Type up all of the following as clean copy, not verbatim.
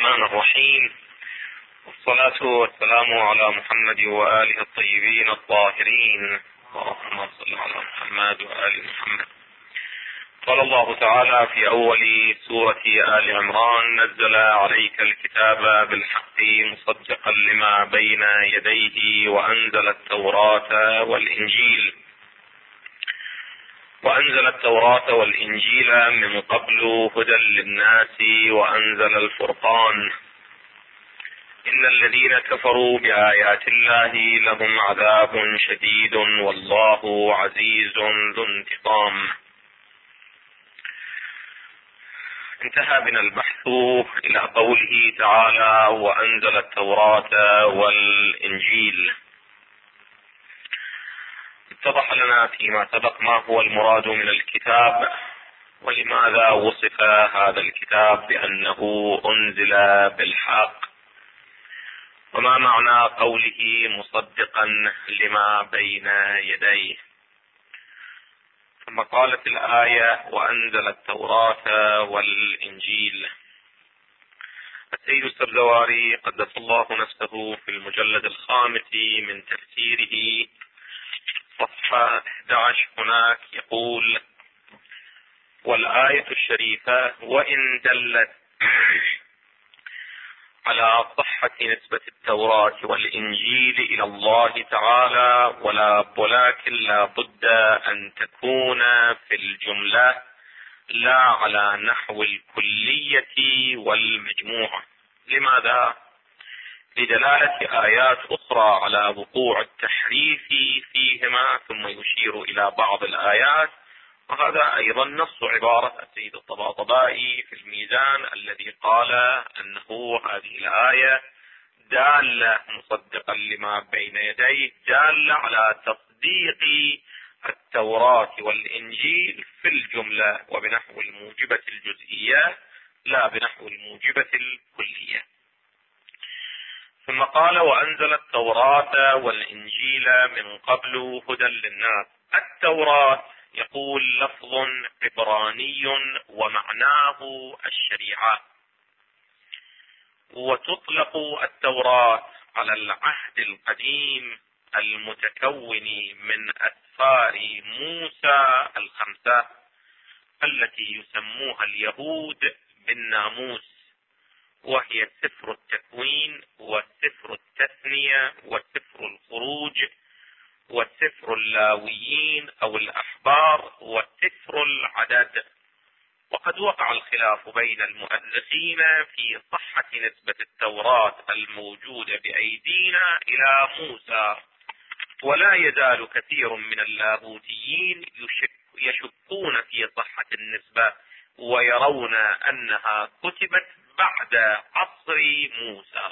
الرحمن الرحيم، والصلاة والسلام على محمد وآله الطيبين الطاهرين، اللهم صل على محمد وآل محمد. قال الله تعالى في أول سورة آل عمران: نزل عليك الكتاب بالحق مصدقا لما بين يديه وأنزل التوراة والإنجيل من قبل هدى للناس وأنزل الفرقان. إن الذين كفروا بآيات الله لهم عذاب شديد والله عزيز ذو انتقام. انتهى بنا البحث إلى قوله تعالى: وأنزل التوراة والإنجيل. اتضح لنا فيما سبق ما هو المراد من الكتاب، ولماذا وصف هذا الكتاب بأنه أنزل بالحق، وما معنى قوله مصدقا لما بين يديه. ثم قالت الآية: وأنزل التوراة والإنجيل. السيد السبزواري قدس الله نفسه في المجلد الخامس من تفسيره صفحة 11 هناك يقول: والآية الشريفة وإن دلت على صحة نسبة التوراة والإنجيل إلى الله تعالى، ولكن لا بد أن تكون في الجملة لا على نحو الكلية والمجموعة. لماذا؟ لدلالة آيات أخرى على وقوع التحريف فيهما، ثم يشير إلى بعض الآيات. وهذا أيضا نص عبارة السيد الطباطبائي في الميزان الذي قال أنه هذه الآية دالة مصدقا لما بين يديه، دالة على تصديق التوراة والإنجيل في الجملة وبنحو الموجبة الجزئية لا بنحو الموجبة الكلية. ثم قال: وأنزل التوراة والإنجيل من قبل هدى للناس. التوراة يقول لفظ عبراني ومعناه الشريعة، وتطلق التوراة على العهد القديم المتكون من أسفار موسى الخمسة التي يسموها اليهود بالناموس، وهي سفر التكوين وسفر التثنية وسفر الخروج وسفر اللاويين أو الأحبار وسفر العدد. وقد وقع الخلاف بين المؤرخين في صحة نسبة التوراة الموجودة بأيدينا إلى موسى، ولا يزال كثير من اللاهوتيين يشكون في صحة النسبة، ويرون أنها كتبت بعد عصر موسى.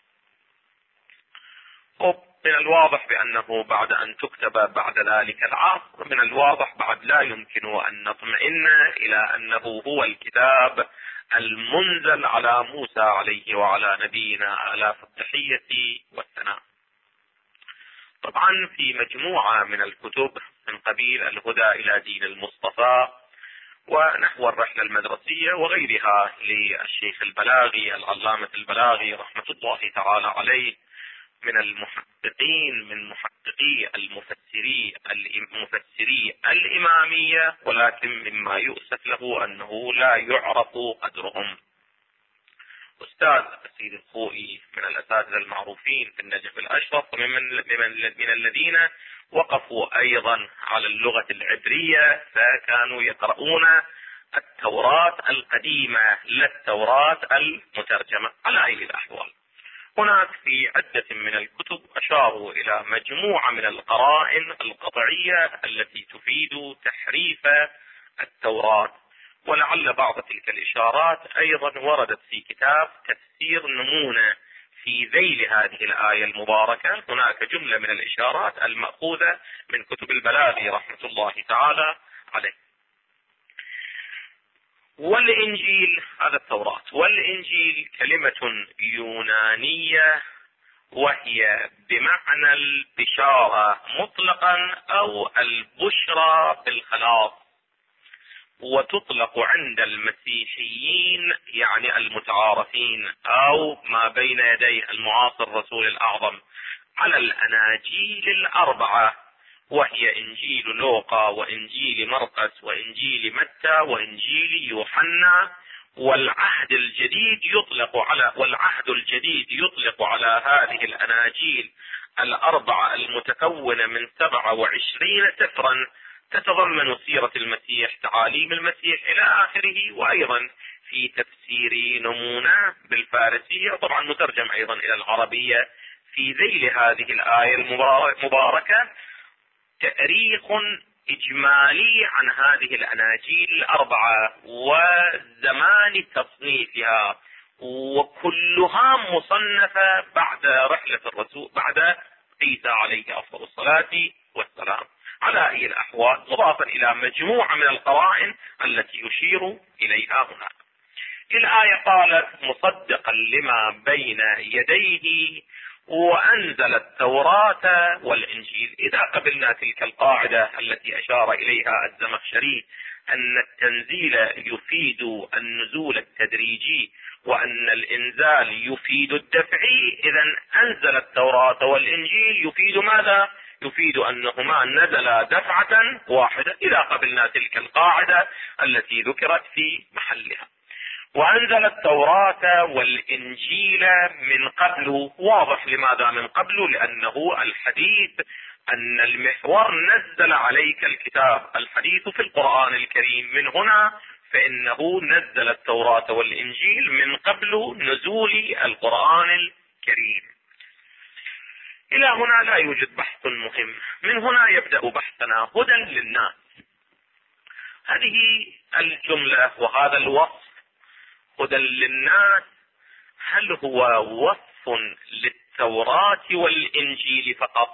من الواضح بأنه بعد أن تكتب بعد ذلك العصر، من الواضح بعد لا يمكن أن نطمئن إلى أنه هو الكتاب المنزل على موسى عليه وعلى نبينا آلاف التحية والثناء. طبعا في مجموعة من الكتب من قبيل الهدى إلى دين المصطفى ونحو الرحلة المدرسية وغيرها للشيخ البلاغي العلامة البلاغي رحمة الله تعالى عليه، من المحققين من محققي المفسري الإمامية، ولكن مما يؤسف له أنه لا يعرف قدرهم. أستاذ السيد الخوئي من الأساتذة المعروفين في النجف الأشرف، من الذين وقفوا أيضا على اللغة العبرية، فكانوا يقرؤون التوراة القديمة لا التوراة المترجمة. على أي الأحوال، هناك في عدة من الكتب أشاروا إلى مجموعة من القرائن القطعية التي تفيد تحريف التوراة، ولعل بعض تلك الإشارات أيضا وردت في كتاب تفسير نمونة في ذيل هذه الآية المباركة. هناك جملة من الإشارات المأخوذة من كتب البلاغي رحمة الله تعالى عليه. والإنجيل، هذا التوراة، والإنجيل كلمة يونانية وهي بمعنى البشارة مطلقا أو البشرى بالخلاص، وتطلق عند المسيحيين يعني المتعارفين أو ما بين يدي المعاصر الرسول الأعظم على الأناجيل الأربعة، وهي إنجيل لوقا وإنجيل مرقس وإنجيل متى وإنجيل يوحنا. والعهد الجديد يطلق على هذه الأناجيل الأربعة المتكونة من 27 سفرا تتضمن سيرة المسيح، تعاليم المسيح إلى آخره، وأيضا في تفسير نمونة بالفارسية، طبعا مترجم أيضا إلى العربية في ذيل هذه الآية المباركة تاريخ إجمالي عن هذه الأناجيل الأربعة وزمان تصنيفها، وكلها مصنفة بعد رحلة الرسول بعد عيسى عليه أفضل الصلاة والسلام. على أي الأحوال مضافا إلى مجموعة من القرائن التي يشير إليها هنا. الآية قالت مصدقا لما بين يديه وأنزل التوراة والإنجيل. إذا قبلنا تلك القاعدة التي أشار إليها الزمخشري أن التنزيل يفيد النزول التدريجي وأن الإنزال يفيد الدفعي، إذا أنزل التوراة والإنجيل يفيد ماذا؟ يفيد أنهما نزلا دفعة واحدة إذا قبلنا تلك القاعدة التي ذكرت في محلها. وأنزل التوراة والإنجيل من قبل، واضح لماذا من قبل؟ لأنه الحديث أن المحور نزل عليك الكتاب، الحديث في القرآن الكريم، من هنا فإنه نزل التوراة والإنجيل من قبل نزول القرآن الكريم. إلى هنا لا يوجد بحث مهم، من هنا يبدأ بحثنا. هدى للناس، هذه الجملة وهذا الوصف هدى للناس، هل هو وصف للتوراة والإنجيل فقط،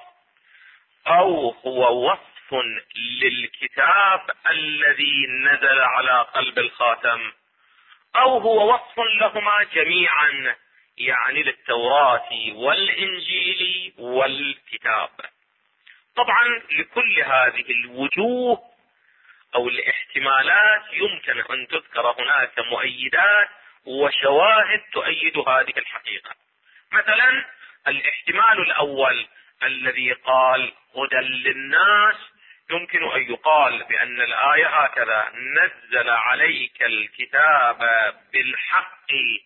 أو هو وصف للكتاب الذي نزل على قلب الخاتم، أو هو وصف لهما جميعا، يعني للتوراة والإنجيل والكتاب؟ طبعا لكل هذه الوجوه أو الاحتمالات يمكن أن تذكر هناك مؤيدات وشواهد تؤيد هذه الحقيقة. مثلا الاحتمال الأول الذي قال هدى للناس، يمكن أن يقال بأن الآية هكذا: نزل عليك الكتاب بالحق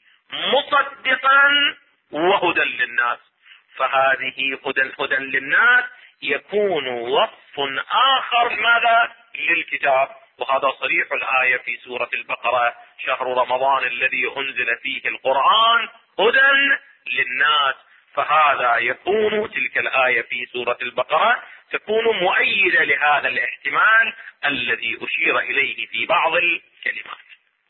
مصدقا وهدى للناس. فهذه هدى للناس يكون وصف آخر ماذا؟ للكتاب، وهذا صريح الآية في سورة البقرة: شهر رمضان الذي أنزل فيه القرآن هدى للناس. فهذا يكون تلك الآية في سورة البقرة تكون مؤيدة لهذا الاحتمال الذي أشير إليه في بعض الكلمات.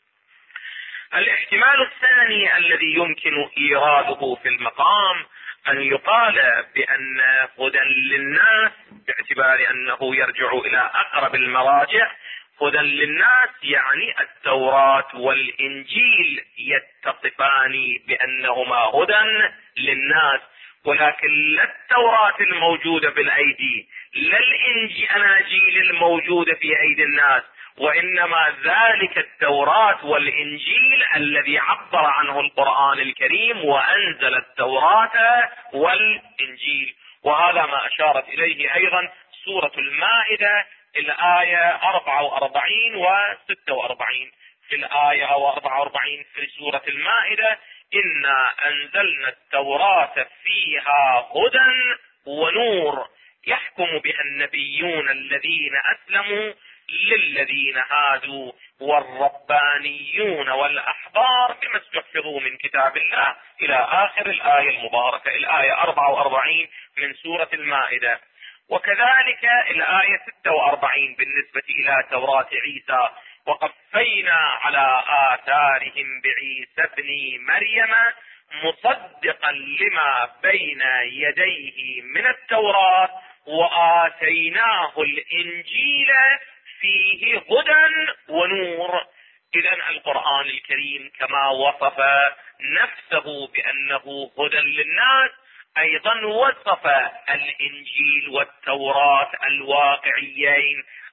الاحتمال الثاني الذي يمكن إيراده في المقام أن يقال بأن هدى للناس، باعتبار أنه يرجع إلى أقرب المراجع، هدى للناس يعني التوراة والإنجيل يتصفان بأنهما هدى للناس، ولكن لا التوراة الموجودة بالأيدي لا الأناجيل الموجودة في أيدي الناس، وإنما ذلك التوراة والإنجيل الذي عبر عنه القرآن الكريم وأنزل التوراة والإنجيل. وهذا ما أشارت إليه أيضا سورة المائدة الآية 44 و 46. في الآية 44 في سورة المائدة: إنا أنزلنا التوراة فيها هدى ونور يحكم بها النبيون الذين أسلموا للذين هادوا والربانيون والأحبار بما استحفظوا من كتاب الله، إلى آخر الآية المباركة، الآية 44 من سورة المائدة. وكذلك الآية 46 بالنسبة إلى توراة عيسى: وقفينا على آثارهم بعيسى ابن مريم مصدقا لما بين يديه من التوراة وآتيناه الإنجيل فيه هدى ونور. إذا القرآن الكريم كما وصف نفسه بأنه هدى للناس، أيضا وصف الإنجيل والتوراة الواقعيين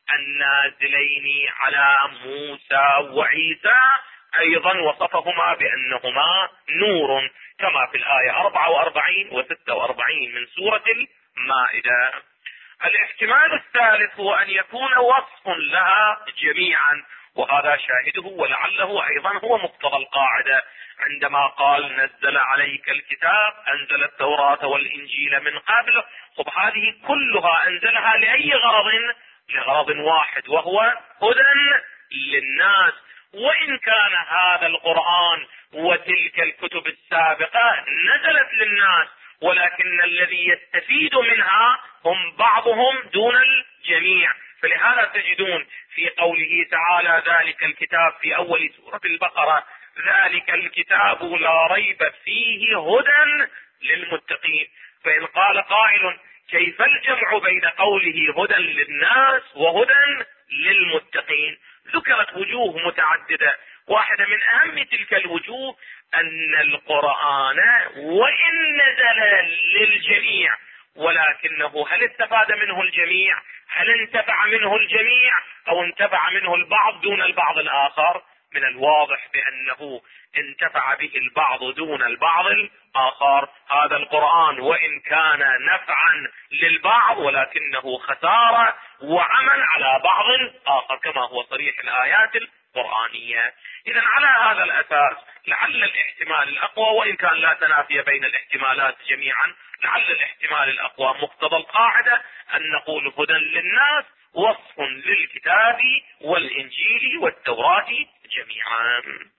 النازلين على موسى وعيسى أيضا وصفهما بأنهما نور، كما في الآية 44 و46 من سورة المائدة. الاحتمال الثالث هو أن يكون وصف لها جميعا، وهذا شاهده ولعله أيضا هو مقتضى القاعدة عندما قال نزل عليك الكتاب، أنزل التوراة والإنجيل من قبل. خب هذه كلها أنزلها لأي غرض؟ لغرض واحد، وهو هدى للناس. وإن كان هذا القرآن وتلك الكتب السابقة نزلت للناس، ولكن الذي يستفيد منها هم بعضهم دون الجميع. فلهذا تجدون في قوله تعالى ذلك الكتاب في أول سورة البقرة ذلك الكتاب لا ريب فيه هدى للمتقين. فإن قال قائل كيف الجمع بين قوله هدى للناس وهدى للمتقين؟ ذكرت وجوه متعددة. واحدة من أهم تلك الوجوه أن القرآن وإن نزل للجميع، ولكنه هل استفاد منه الجميع؟ هل انتفع منه الجميع أو انتفع منه البعض دون البعض الآخر؟ من الواضح بأنه انتفع به البعض دون البعض الآخر. هذا القرآن وإن كان نفعا للبعض ولكنه خسارة وعمل على بعض آخر، كما هو صريح الآيات القرآنية. إذن على هذا الأساس لعل الاحتمال الأقوى، وإن كان لا تنافي بين الاحتمالات جميعا، لعل الاحتمال الأقوى مقتضى القاعدة أن نقول هدى للناس وصف للكتاب والإنجيل والتوراة جميعا.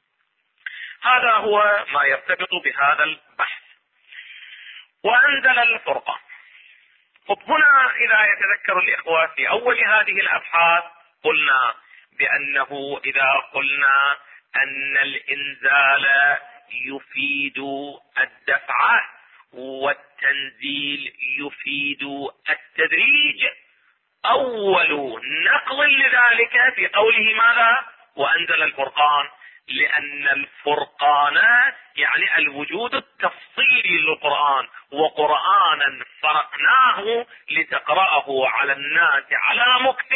هذا هو ما يرتبط بهذا البحث. وأنزل الفرقان. طب هنا إذا يتذكر الإخوة في أول هذه الأبحاث قلنا بأنه إذا قلنا أن الإنزال يفيد الدفع والتنزيل يفيد التدريج، أول نقل لذلك في قوله ماذا؟ وأنزل الفرقان، لأن الفرقان يعني الوجود التفصيلي للقرآن، وقرآنا فرقناه لتقرأه على الناس على مكث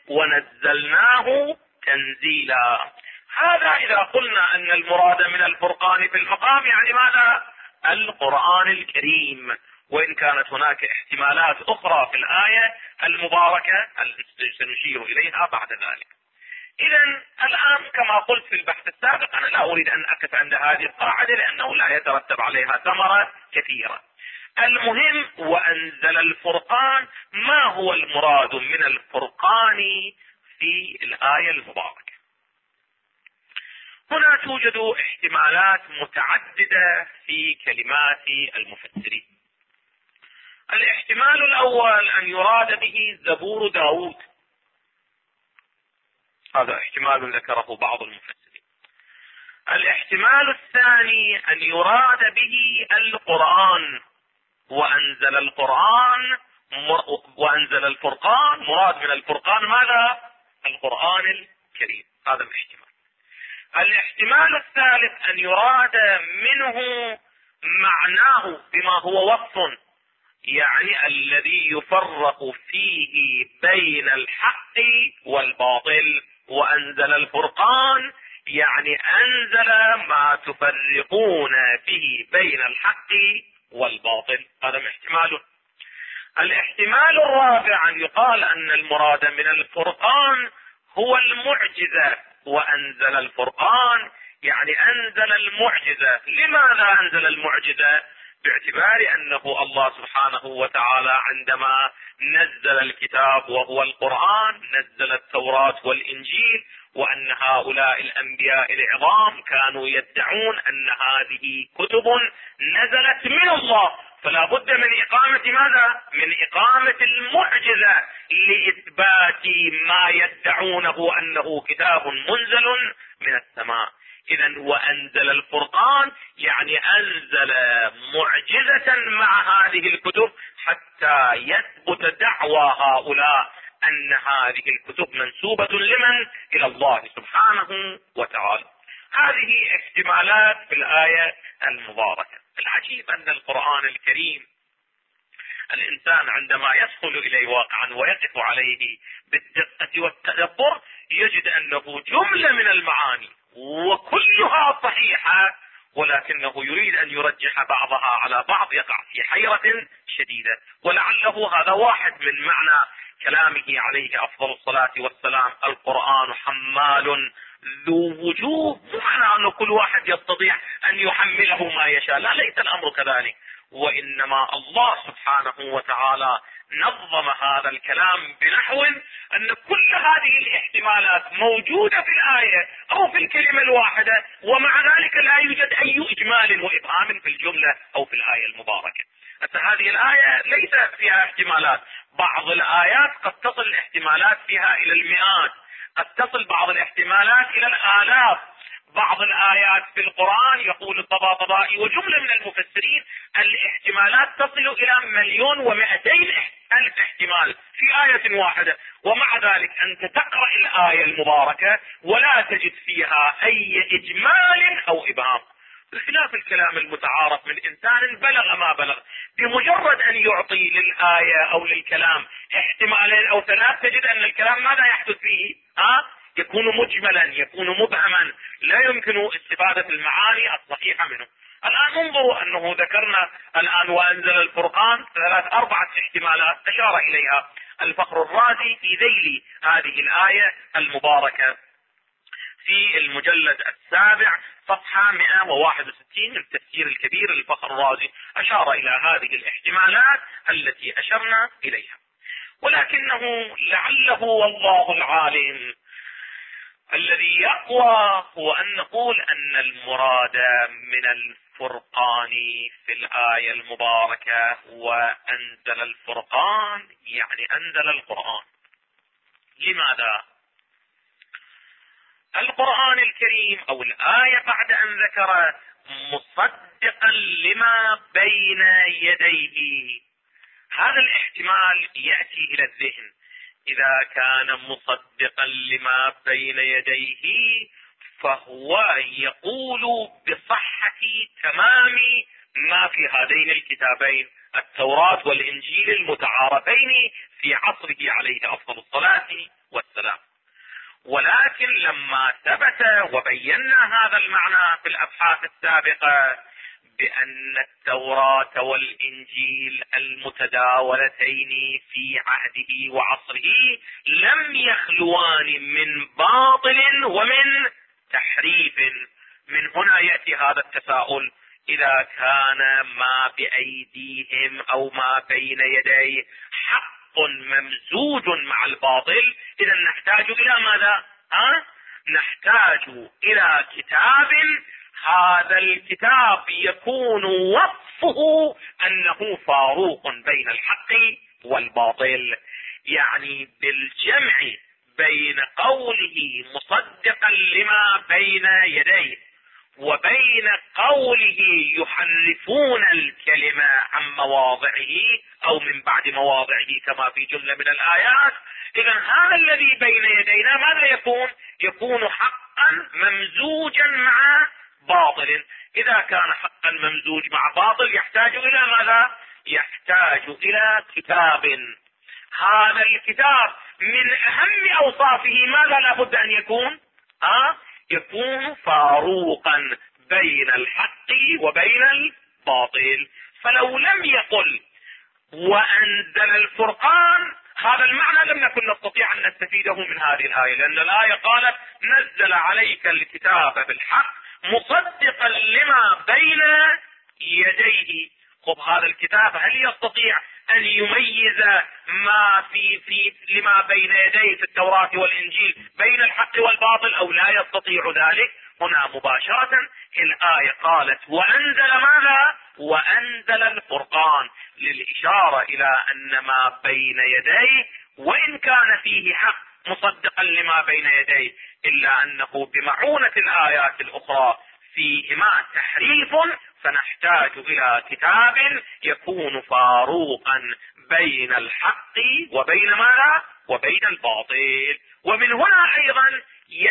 ونزلناه تنزيلا. هذا إذا قلنا أن المراد من الفرقان في المقام يعني ماذا؟ القرآن الكريم، وإن كانت هناك احتمالات أخرى في الآية المباركة سنشير إليها بعد ذلك. إذن الآن كما قلت في البحث السابق أنا لا أريد أن أقف عند هذه القاعدة لأنه لا يترتب عليها ثمرة كثيرة. المهم وأنزل الفرقان، ما هو المراد من الفرقان في الآية المباركة؟ هنا توجد احتمالات متعددة في كلمات المفسرين. الاحتمال الأول أن يراد به زبور داود، هذا احتمال ذكره بعض المفسرين. الاحتمال الثاني أن يراد به القرآن، وأنزل الفرقان، مراد من الفرقان ماذا؟ القرآن الكريم. هذا الاحتمال. الاحتمال الثالث أن يراد منه معناه بما هو وصف، يعني الذي يفرق فيه بين الحق والباطل. وأنزل الفرقان يعني أنزل ما تفرقون فيه بين الحق والباطل. هذا احتمال. الاحتمال الرابع أن يقال أن المراد من الفرقان هو المعجزة، وأنزل الفرقان يعني أنزل المعجزة. لماذا أنزل المعجزة؟ باعتبار أنه الله سبحانه وتعالى عندما نزل الكتاب وهو القرآن نزل التوراة والإنجيل، وأن هؤلاء الأنبياء العظام كانوا يدعون أن هذه كتب نزلت من الله، فلا بد من إقامة ماذا؟ من إقامة المعجزة لإثبات ما يدعونه أنه كتاب منزل من السماء. إذن وأنزل الفرقان يعني أنزل معجزة مع هذه الكتب حتى يثبت دعوى هؤلاء أن هذه الكتب منسوبة لمن؟ إلى الله سبحانه وتعالى. هذه احتمالات في الآية المباركة. العجيب أن القرآن الكريم الإنسان عندما يدخل إليه واقعا ويقف عليه بالدقة والتدبر يجد أنه جملة من المعاني وكلها صحيحة، ولكنه يريد أن يرجح بعضها على بعض، يقع في حيرة شديدة. ولعله هذا واحد من معنى كلامه عليه أفضل الصلاة والسلام: القرآن حمال ذو وجوه. معنى أن كل واحد يستطيع أن يحمله ما يشاء، لا، ليس الأمر كذلك، وإنما الله سبحانه وتعالى نظم هذا الكلام بنحو أن كل هذه الاحتمالات موجودة في الآية أو في الكلمة الواحدة، ومع ذلك لا يوجد أي إجمال وإبهام في الجملة أو في الآية المباركة. هذه الآية ليس فيها احتمالات، بعض الآيات قد تصل الاحتمالات فيها إلى المئات، قد تصل بعض الاحتمالات إلى الآلاف. بعض الآيات في القرآن يقول الطباطبائي وجملة من المفسرين الاحتمالات تصل إلى 1,200,000 احتمال في آية واحدة، ومع ذلك أنت تقرأ الآية المباركة ولا تجد فيها أي إجمال أو إبهام، بخلاف الكلام المتعارف من إنسان بلغ ما بلغ، بمجرد أن يعطي للآية أو للكلام احتمالين أو ثلاث تجد أن الكلام ماذا يحدث فيه؟ يكون مجملا، يكون مبهما، لا يمكن استفادة المعاني الصحيحة منه. الآن انظروا أنه ذكرنا الآن وأنزل الفرقان 3-4 احتمالات أشار إليها الفخر الرازي في ذيل هذه الآية المباركة في المجلد 7 صفحة 161 من التفسير الكبير للفخر الرازي، أشار إلى هذه الاحتمالات التي أشرنا إليها. ولكنه لعله والله العالم الذي يقوى هو أن نقول أن المراد من الفرقان في الآية المباركة وأنزل الفرقان يعني أنزل القرآن. لماذا؟ القرآن الكريم أو الآية بعد أن ذكر مصدقا لما بين يديه، هذا الاحتمال يأتي إلى الذهن. إذا كان مصدقا لما بين يديه فهو يقول بصحة تمام ما في هذين الكتابين التوراة والإنجيل المتعارفين في عصره عليه أفضل الصلاة والسلام. ولكن لما ثبت وبينا هذا المعنى في الأبحاث السابقة بأن التوراة والإنجيل المتداولتين في عهده وعصره لم يخلوان من باطل ومن تحريف، من هنا يأتي هذا التساؤل: إذا كان ما بأيديهم أو ما بين يديه حق ممزوج مع الباطل، إذا نحتاج إلى ماذا؟ نحتاج إلى كتاب، هذا الكتاب يكون وصفه أنه فاروق بين الحق والباطل، يعني بالجمع بين قوله مصدقا لما بين يديه وبين قوله يحرفون الكلمة عن مواضعه أو من بعد مواضعه كما في جملة من الآيات. إذن هذا الذي بين يدينا ماذا يكون؟ يكون حقا ممزوجا مع باطل. إذا كان حقا ممزوج مع باطل يحتاج إلى ماذا؟ يحتاج إلى كتاب. هذا الكتاب من أهم أوصافه ماذا لابد أن يكون؟ يكون فاروقا بين الحق وبين الباطل. فلو لم يقل وأنزل الفرقان، هذا المعنى لم نكن نستطيع أن نستفيده من هذه الآية، لأن الآية قالت نزل عليك الكتاب بالحق مصدقا لما بين يديه. خب هذا الكتاب هل يستطيع أن يميز ما في لما بين يديه في التوراة والإنجيل بين الحق والباطل أو لا يستطيع ذلك؟ هنا مباشرة الآية قالت وأنزل ماذا؟ وأنزل الفرقان، للإشارة إلى أن ما بين يديه وإن كان فيه حق مصدقا لما بين يديه إلا أنه بمعونة الآيات الأخرى فيهما تحريف، فنحتاج إلى كتاب يكون فاروقا بين الحق وبين ماذا؟ وبين الباطل. ومن هنا أيضا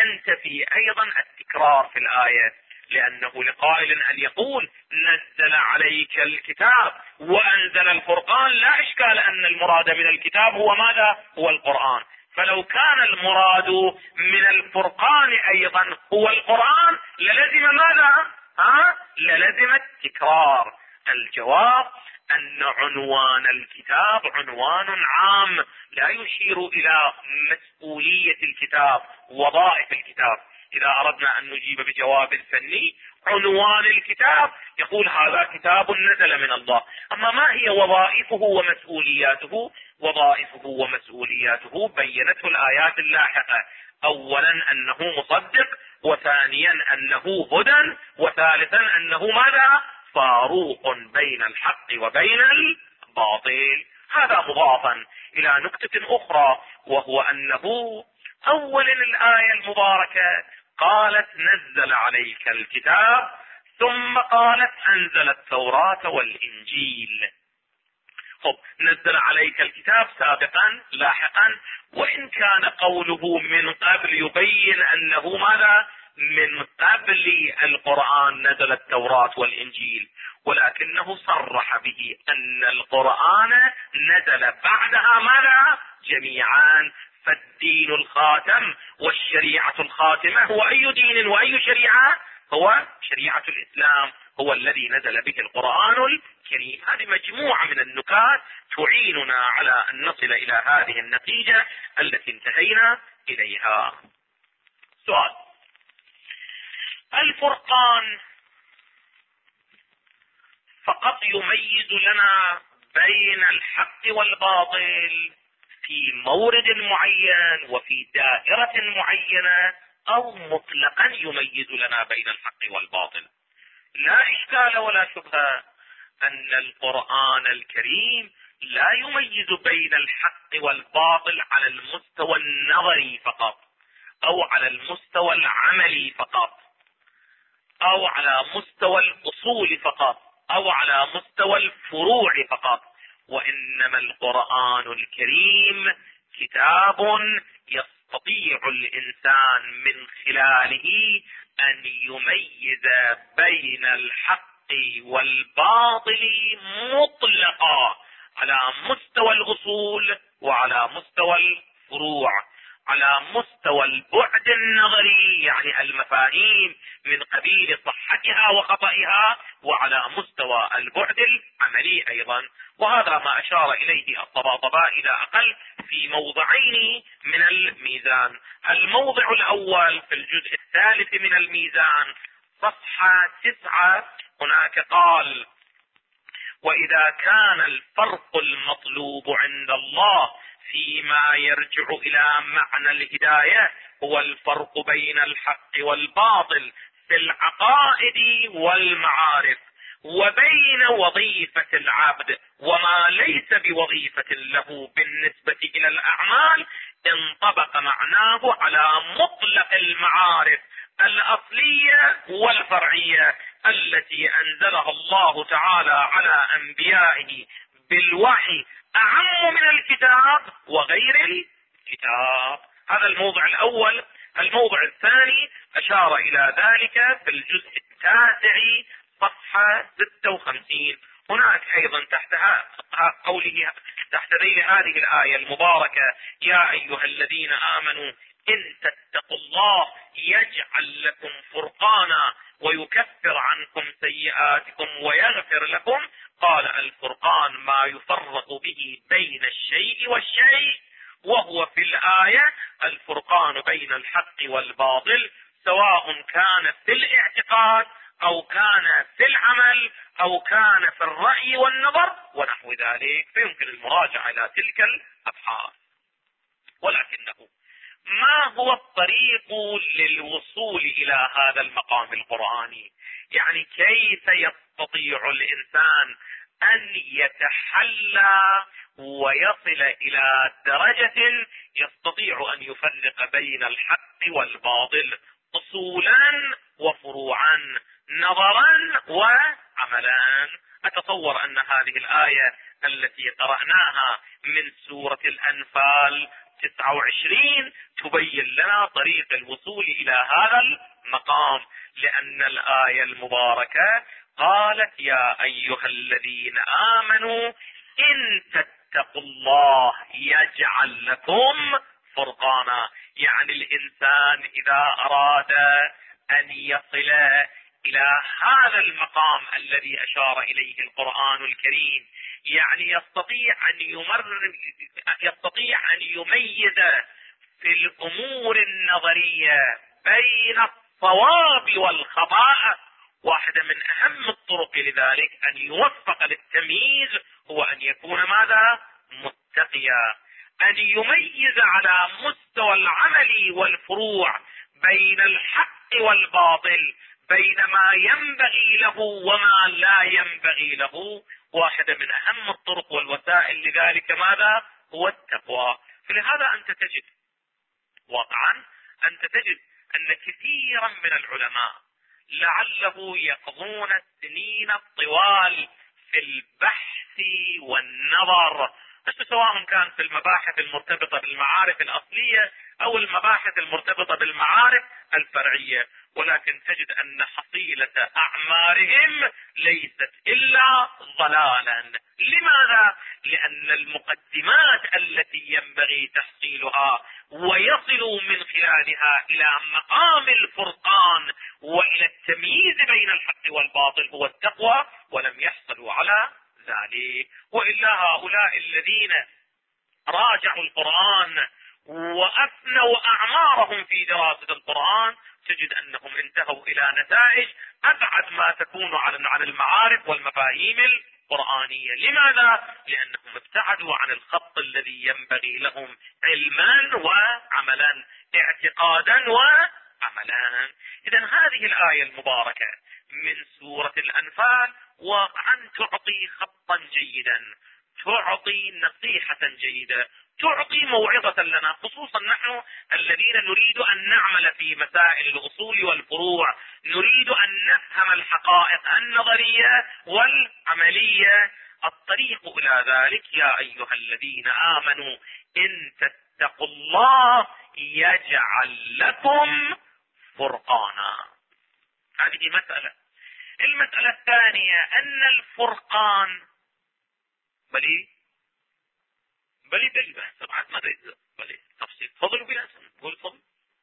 ينتفي أيضا التكرار في الآية، لأنه لقائل أن يقول نزل على عليك الكتاب وأنزل الفرقان، لا إشكال أن المراد من الكتاب هو ماذا؟ هو القرآن. فلو كان المراد من الفرقان أيضا هو القرآن للزم ماذا؟ للزم التكرار. الجواب أن عنوان الكتاب عنوان عام لا يشير إلى مسؤولية الكتاب، وظائف الكتاب. إذا أردنا أن نجيب بجواب فني، عنوان الكتاب يقول هذا كتاب نزل من الله. أما ما هي وظائفه ومسؤولياته؟ وظائفه ومسؤولياته بينته الآيات اللاحقة. أولا أنه مصدق، وثانيا أنه هدى، وثالثا أنه ماذا؟ فاروق بين الحق وبين الباطل. هذا مضافا إلى نكتة أخرى، وهو أنه أولا الآية المباركة قالت نزل عليك الكتاب، ثم قالت أنزل التوراة والإنجيل. نزل عليك الكتاب سابقا لاحقا، وإن كان قوله من قبل يبين أنه ماذا؟ من قبل القرآن نزل التوراة والإنجيل، ولكنه صرح به أن القرآن نزل بعدها ماذا؟ جميعا. فالدين الخاتم والشريعة الخاتمة هو أي دين وأي شريعة؟ هو شريعة الإسلام، هو الذي نزل به القرآن الكريم. هذه مجموعة من النكات تعيننا على أن نصل إلى هذه النتيجة التي انتهينا إليها. سؤال: الفرقان فقط يميز لنا بين الحق والباطل في مورد معين وفي دائرة معينة، أو مطلقا يميز لنا بين الحق والباطل؟ لا إشكال ولا شبهة أن القرآن الكريم لا يميز بين الحق والباطل على المستوى النظري فقط، أو على المستوى العملي فقط، أو على مستوى الأصول فقط، أو على مستوى الفروع فقط، وإنما القرآن الكريم كتاب يستطيع الإنسان من خلاله أن يميز بين الحق والباطل مطلقا على مستوى الأصول وعلى مستوى الفروع، على مستوى البعد النظري يعني المفاهيم من قبيل صحتها وخطئها، وعلى مستوى البعد العملي أيضا. وهذا ما أشار إليه الطباطباء إلى أقل في موضعين من الميزان. الموضع الأول في الجزء الثالث من الميزان صفحة 9، هناك قال: وإذا كان الفرق المطلوب عند الله فيما يرجع إلى معنى الهداية هو الفرق بين الحق والباطل في العقائد والمعارف، وبين وظيفة العبد وما ليس بوظيفة له بالنسبة إلى الأعمال، انطبق معناه على مطلق المعارف الأصلية والفرعية التي أنزلها الله تعالى على أنبيائه بالوحي، أعم من الكتاب وغير الكتاب. هذا الموضع الأول. الموضع الثاني أشار إلى ذلك في الجزء التاسع صفحة 56. هناك أيضا تحتها قوله تحت ذيل هذه الآية المباركة: يا أيها الذين آمنوا إن تتقوا الله يجعل لكم فرقانا ويكفر عنكم سيئاتكم ويغفر لكم. قال: الفرقان ما يفرق به بين الشيء والشيء، وهو في الآية الفرقان بين الحق والباطل، سواء كان في الاعتقاد أو كان في العمل أو كان في الرأي والنظر ونحو ذلك، فيمكن المراجعة إلى تلك الأبحاث. ولكنه ما هو الطريق للوصول إلى هذا المقام القرآني؟ يعني كيف يستطيع الإنسان أن يتحلى ويصل إلى درجة يستطيع أن يفرق بين الحق والباطل أصولا وفروعا، نظرا وعملا؟ أتصور أن هذه الآية التي قرأناها من سورة الأنفال 29 تبين لنا طريق الوصول إلى هذا المقام، لأن الآية المباركة قالت يا أيها الذين آمنوا إن تتقوا الله يجعل لكم فرقانا. يعني الإنسان إذا أراد أن يصل إلى هذا المقام الذي أشار إليه القرآن الكريم، يعني يستطيع أن يميز في الأمور النظرية بين الصواب والخطأ. واحدة من أهم الطرق لذلك أن يوفق للتمييز هو أن يكون ماذا؟ متقيا، أن يميز على مستوى العمل والفروع بين الحق والباطل، بين ما ينبغي له وما لا ينبغي له. واحدة من أهم الطرق والوسائل لذلك ماذا؟ هو التقوى. فلهذا أنت تجد واقعا أن كثيرا من العلماء لعله يقضون السنين الطوال في البحث والنظر، سواء كان في المباحث المرتبطة بالمعارف الأصلية أو المباحث المرتبطة بالمعارف الفرعية، ولكن تجد أن حصيلة أعمارهم ليست إلا ضلالا. لماذا؟ لأن المقدمات التي ينبغي تحصيلها ويصلوا من خلالها إلى مقام الفرقان وإلى التمييز بين الحق والباطل هو التقوى، ولم يحصلوا على ذلك. وإلا هؤلاء الذين راجعوا القرآن وأفنوا أعمارهم في دراسة القرآن تجد أنهم انتهوا إلى نتائج أبعد ما تكون عن المعارف والمفاهيم القرآنية. لماذا؟ لأنهم ابتعدوا عن الخط الذي ينبغي لهم علما وعملا، اعتقادا وعملا. إذن هذه الآية المباركة من سورة الأنفال واقعا تعطي خطا جيدا، تعطي نصيحة جيدة، تعطي موعظة لنا، خصوصا نحن الذين نريد أن نعمل في مسائل الأصول والفروع، نريد أن نفهم الحقائق النظرية والعملية. الطريق إلى ذلك يا أيها الذين آمنوا إن تتقوا الله يجعل لكم فرقانا. هذه مسألة. المسألة الثانية أن الفرقان بلي بحث بعد ما نريد بلي تفصيل. تفضلوا بلا قول تفضل.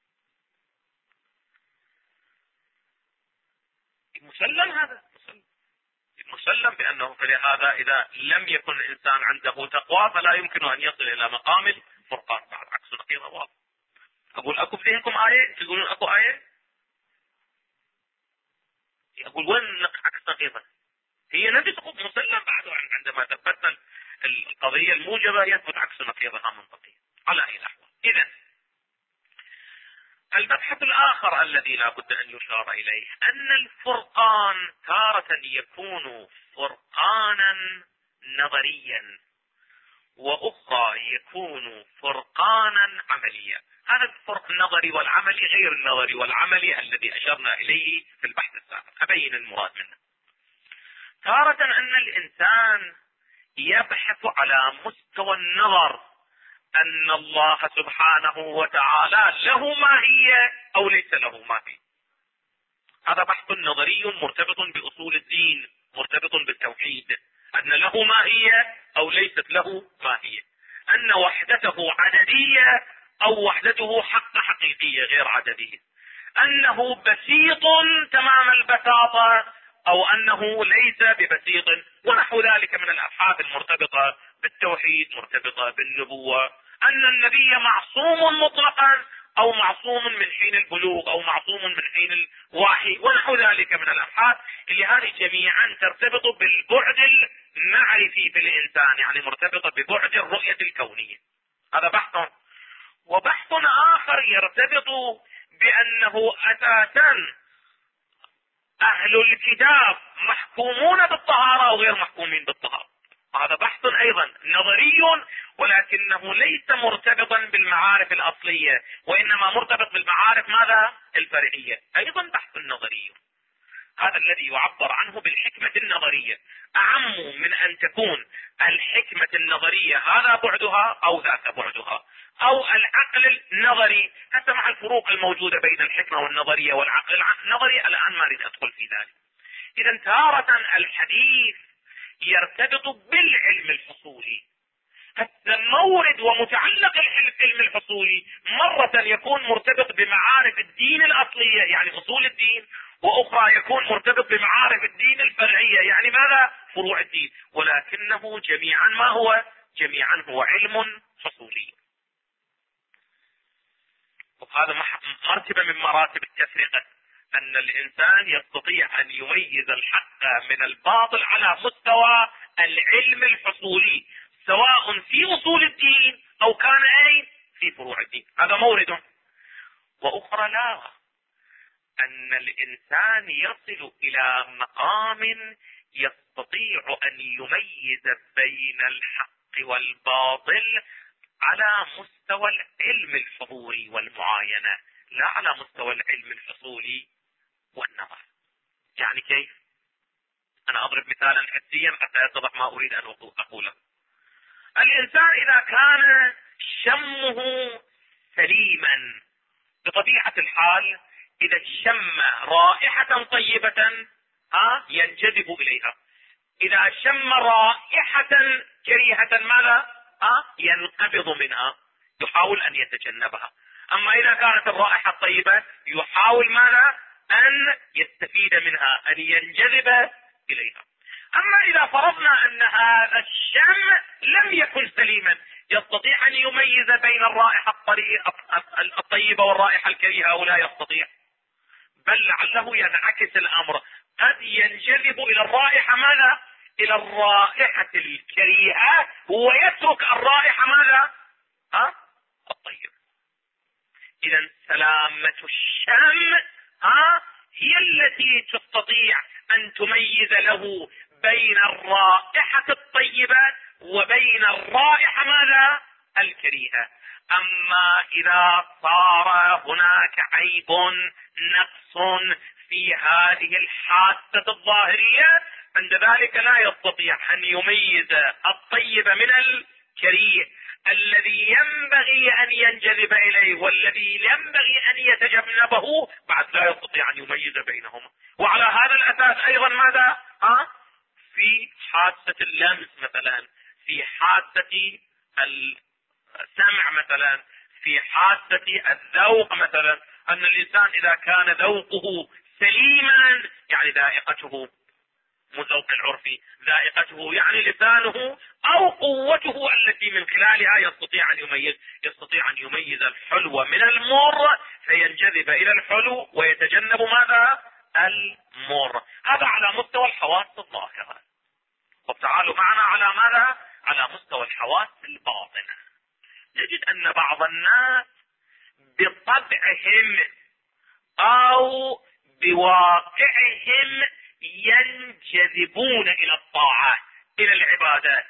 مسلم، هذا مسلم بأنه فلهذا إذا لم يكن الإنسان عنده تقوى فلا يمكن أن يصل إلى مقام الفرقان. بعد عكس نقيضة واضح. أقول أكو بذهنكم آية تقولون أكو آية؟ أقول وين عكس نقيضة؟ هي نفس مسلم بعد عندما تبتل القضية الموجبة يثبت عكس نقيضها منطقيا على أي لحظة. إذن المبحث الآخر الذي لا بد أن يشار إليه أن الفرقان تارة يكون فرقانا نظريا وأخرى يكون فرقانا عمليا. هذا الفرق النظري والعملي غير النظري والعملي الذي أشرنا إليه في البحث السابق. أبين المراد منه. تارة أن الإنسان يبحث على مستوى النظر أن الله سبحانه وتعالى له ماهية أو ليس له ماهية. هذا بحث نظري مرتبط بأصول الدين، مرتبط بالتوحيد، أن له ماهية أو ليست له ماهية، أن وحدته عددية أو وحدته حقيقية غير عددية، أنه بسيط تمام البساطة أو أنه ليس ببسيط، ونحو ذلك من الأبحاث المرتبطة بالتوحيد، مرتبطة بالنبوة، أن النبي معصوم مطلقا أو معصوم من حين البلوغ أو معصوم من حين الوحي، ونحو ذلك من الأبحاث اللي هذه جميعا ترتبط بالبعد المعرفي في الإنسان، يعني مرتبطة ببعد الرؤية الكونية. هذا بحث. وبحث آخر يرتبط بأنه أساسا أهل الكتاب محكومون بالطهارة أو غير محكومين بالطهارة. هذا بحث أيضا نظري ولكنه ليس مرتبطا بالمعارف الأصلية، وإنما مرتبط بالمعارف ماذا؟ الفرعية. أيضا بحث نظري. هذا الذي يعبر عنه بالحكمة النظرية، أعم من أن تكون الحكمة النظرية هذا بعدها أو ذاك بعدها، أو العقل النظري، حتى مع الفروق الموجودة بين الحكمة والنظرية والعقل النظري الآن ما أريد أدخل في ذلك. اذا تارة الحديث يرتبط بالعلم الحصولي، المورد ومتعلق العلم الحصولي مرة يكون مرتبط بمعارف الدين الأصلية يعني أصول الدين، وأخرى يكون مرتبط بمعارف الدين الفرعية يعني ماذا؟ فروع الدين، ولكنه جميعا ما هو؟ جميعا هو علم حصولي. وهذا مرتبة من مراتب التفرقة، أن الإنسان يستطيع أن يميز الحق من الباطل على مستوى العلم الحصولي، سواء في أصول الدين أو كان أي في فروع الدين، هذا مورد. وأخرى لا، أن الإنسان يصل إلى مقام يستطيع أن يميز بين الحق والباطل على مستوى العلم الحضوري والمعاينة، لا على مستوى العلم الحصولي والنظر. يعني كيف؟ أنا أضرب مثالا حسيا حتى يتضح ما أريد أن أقوله. الإنسان إذا كان شمه سليما بطبيعة الحال، إذا شم رائحة طيبة ينجذب إليها، إذا شم رائحة كريهة ماذا؟ ينقبض منها، يحاول أن يتجنبها. أما إذا كانت الرائحة طيبة يحاول ماذا؟ أن يستفيد منها، أن ينجذب إليها. أما إذا فرضنا أن هذا الشم لم يكن سليما، يستطيع أن يميز بين الرائحة الطيبة والرائحة الكريهة أو لا يستطيع؟ بل لعله ينعكس الأمر، قد ينجذب إلى الرائحة ماذا؟ إلى الرائحة الكريهة، ويترك الرائحة ماذا؟ الطيب. إذا سلامة الشم هي التي تستطيع أن تميز له بين الرائحة الطيبة وبين الرائحة ماذا؟ الكريهة. أما إذا صار هناك عيب نقص في هذه الحاسة الظاهرية، عند ذلك لا يستطيع أن يميز الطيب من الكريه، الذي ينبغي أن ينجذب إليه والذي ينبغي أن يتجنبه، بعد لا يستطيع أن يميز بينهما. وعلى هذا الأساس أيضا ماذا؟ في حاسة اللمس مثلا، في حاسة السمع مثلا، في حاسة الذوق مثلا، أن الإنسان إذا كان ذوقه سليما يعني ذائقته مذوق العرفي، ذائقته يعني لسانه أو قوته التي من خلالها يستطيع أن يميز الحلو من المر، فينجذب إلى الحلو ويتجنب ماذا؟ المر. هذا على مستوى الحواس الظاهرة. وتعالوا معنا على ماذا؟ على مستوى الحواس الباطنة. نجد أن بعض الناس بطبعهم أو بواقعهم ينجذبون إلى الطاعات، إلى العبادات،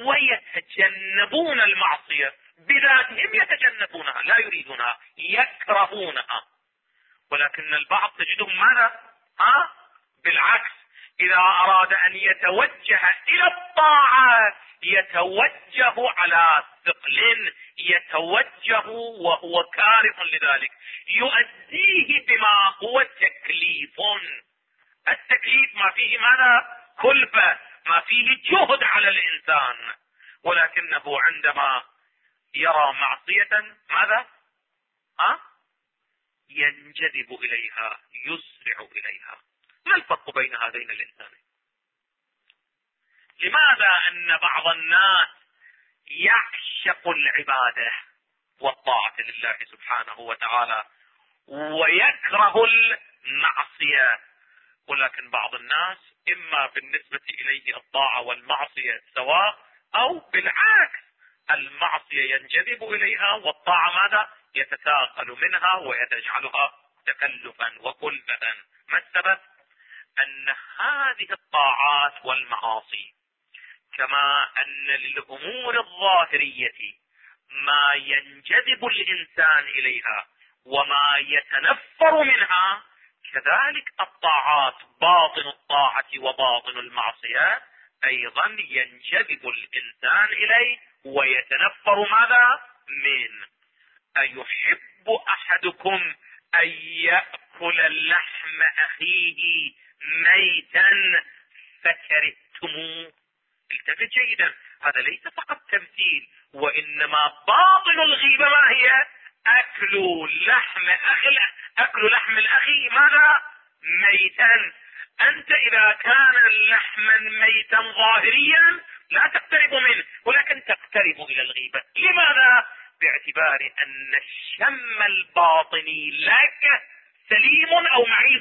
ويتجنبون المعصية، بذاتهم يتجنبونها، لا يريدونها، يكرهونها. ولكن البعض تجدهم ماذا؟ بالعكس، إذا أراد أن يتوجه إلى الطاعات يتوجه على ثقل، يتوجه وهو كاره لذلك، يؤديه بما هو تكليف. التكليف ما فيه ماذا؟ كلفة، ما فيه جهد على الإنسان، ولكنه عندما يرى معصية ماذا؟ ينجذب إليها، يسرع إليها. ما الفرق بين هذين الإنسانين؟ لماذا أن بعض الناس يعشق العبادة والطاعة لله سبحانه وتعالى ويكره المعصية، ولكن بعض الناس إما بالنسبة إليه الطاعة والمعصية سواء، أو بالعكس المعصية ينجذب إليها والطاعة ماذا؟ يتثاقل منها ويجعلها تكلفا وكلفة. ما السبب؟ أن هذه الطاعات والمعاصي كما أن للأمور الظاهرية ما ينجذب الإنسان إليها وما يتنفر منها، كذلك الطاعات، باطن الطاعة وباطن المعصية أيضا ينجذب الإنسان إليه ويتنفر ماذا؟ من. أيحب أحدكم أن يأكل لحم أخيه ميتا فكرهتموه. التفت جيدا، هذا ليس فقط تمثيل، وإنما باطن الغيبة ما هي؟ أكل لحم الأخي ماذا؟ ميتا. أنت إذا كان لحما ميتا ظاهريا لا تقترب منه، ولكن تقترب إلى الغيبة. لماذا؟ باعتبار أن الشم الباطني لك سليم أو معيب؟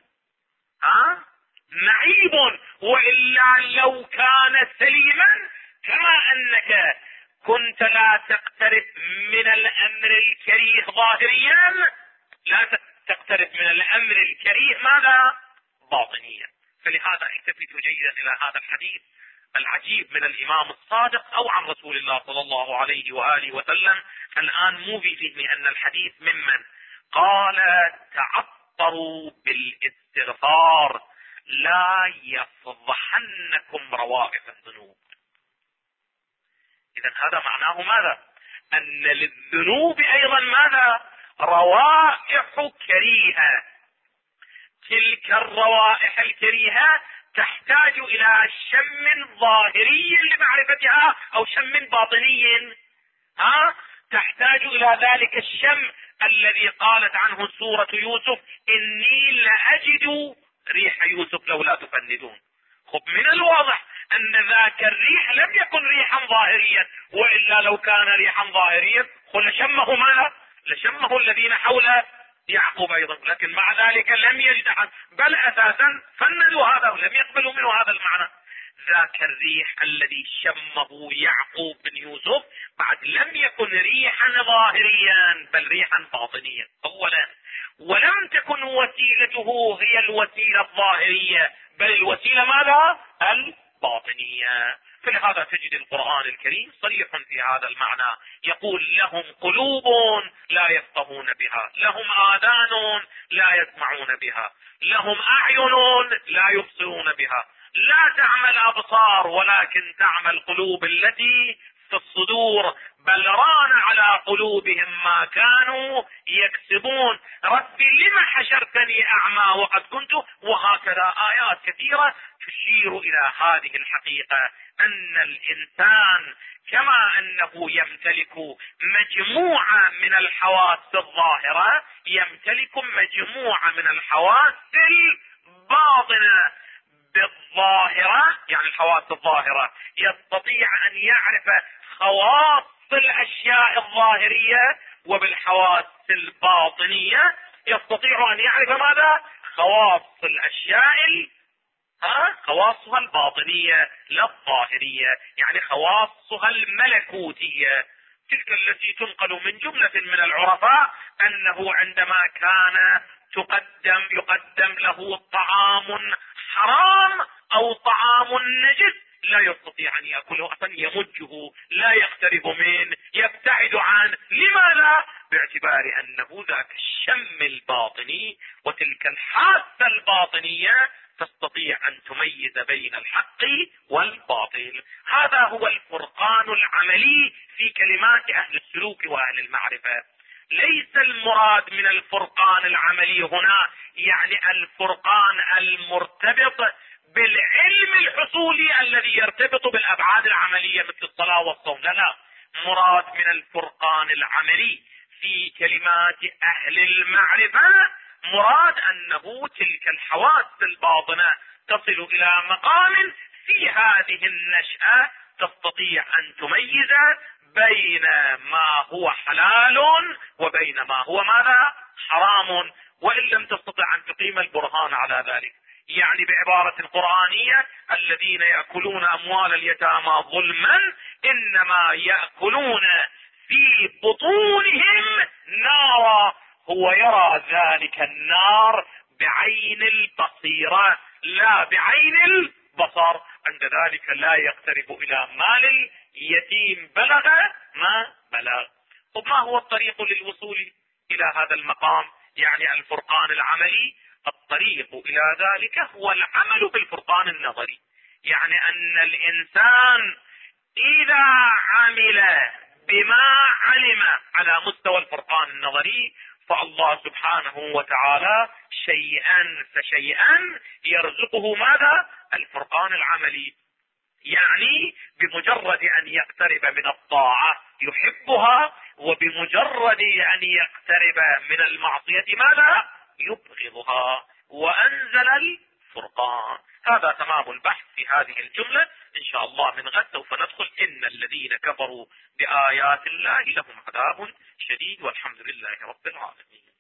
معيب. وإلا لو كان سليما، كما أنك كنت لا تقترب من الأمر الكريه ظاهريا، لا تقترب من الأمر الكريه ماذا؟ باطنيا. فلهذا التفتوا جيدا إلى هذا الحديث العجيب من الإمام الصادق أو عن رسول الله صلى الله عليه وآله وسلم. الآن مو في ذهني أن الحديث ممن قال تعطروا بالاستغفار لا يفضحنكم روائح الذنوب. إذا هذا معناه ماذا؟ أن للذنوب أيضا ماذا؟ روائح كريهة. تلك الروائح الكريهة تحتاج إلى شم ظاهري لمعرفتها أو شم باطني. تحتاج إلى ذلك الشم الذي قالت عنه سورة يوسف إني لأجد ريح يوسف لولا تفندون. خب من الواضح أن ذاك الريح لم يكن ريحا ظاهريا، وإلا لو كان ريحا ظاهريا لشمه ماذا؟ لشمه الذين حول يعقوب أيضا، لكن مع ذلك لم يجد أحد، بل أساسا فندوا هذا ولم يقبلوا منه هذا المعنى. ذاك الريح الذي شمه يعقوب بن يوسف بعد لم يكن ريحا ظاهريا بل ريحا باطنيا أولا، ولم تكن وسيلته هي الوسيلة الظاهرية بل الوسيلة ماذا؟ الباطنية. فلهذا تجد القرآن الكريم صريح في هذا المعنى، يقول لهم قلوب لا يفقهون بها، لهم آذان لا يسمعون بها، لهم أعين لا يبصرون بها، لا تعمل أبصار ولكن تعمل قلوب التي في الصدور، بل ران على قلوبهم ما كانوا يكسبون. ربي لما حشرتني أعمى وقد كنت، وهكذا آيات كثيرة تشير إلى هذه الحقيقة، أن الإنسان كما أنه يمتلك مجموعة من الحواس الظاهرة يمتلك مجموعة من الحواس الباطنة. بالظاهرة يعني الحواس الظاهرة يستطيع أن يعرف خواص الأشياء الظاهرية، وبالحواس الباطنية يستطيع أن يعرف ماذا؟ خواص الأشياء خواصها الباطنية لا الظاهرية، يعني خواصها الملكوتية، تلك التي تنقل من جملة من العرفاء أنه عندما كان يقدم له طعام حرام أو طعام نجس لا يستطيع أن يأكله، أصلا يمجه، لا يقترب منه، يبتعد عنه. لماذا؟ باعتبار أنه ذاك الشم الباطني وتلك الحاسة الباطنية تستطيع أن تميز بين الحق والباطل. هذا هو الفرقان العملي في كلمات أهل السلوك وأهل المعرفة. ليس المراد من الفرقان العملي هنا يعني الفرقان المرتبط بالعلم الحصولي الذي يرتبط بالأبعاد العملية مثل الصلاة والصوم، لا، مراد من الفرقان العملي في كلمات أهل المعرفة مراد أنه تلك الحواس الباطنة تصل إلى مقام في هذه النشأة تستطيع أن تميز بين ما هو حلال وبين ما هو ماذا؟ حرام، وإن لم تستطع أن تقيم البرهان على ذلك. يعني بعبارة قرآنية الذين يأكلون أموال اليتامى ظلما إنما يأكلون في بطونهم نارا، هو يرى ذلك النار بعين البصيرة لا بعين البصر، عند ذلك لا يقترب إلى مال اليتيم بلغ ما بلغ. طب ما هو الطريق للوصول إلى هذا المقام؟ يعني الفرقان العملي، الطريق إلى ذلك هو العمل بالفرقان النظري، يعني أن الإنسان إذا عمل بما علم على مستوى الفرقان النظري فالله سبحانه وتعالى شيئا فشيئا يرزقه ماذا؟ الفرقان العملي. يعني بمجرد ان يقترب من الطاعة يحبها، وبمجرد ان يقترب من المعصية ماذا؟ يبغضها. وانزل الفرقان. هذا تمام البحث في هذه الجملة. ان شاء الله من غد سوف ندخل ان الذين كفروا بآيات الله لهم عذاب شديد، والحمد لله رب العالمين.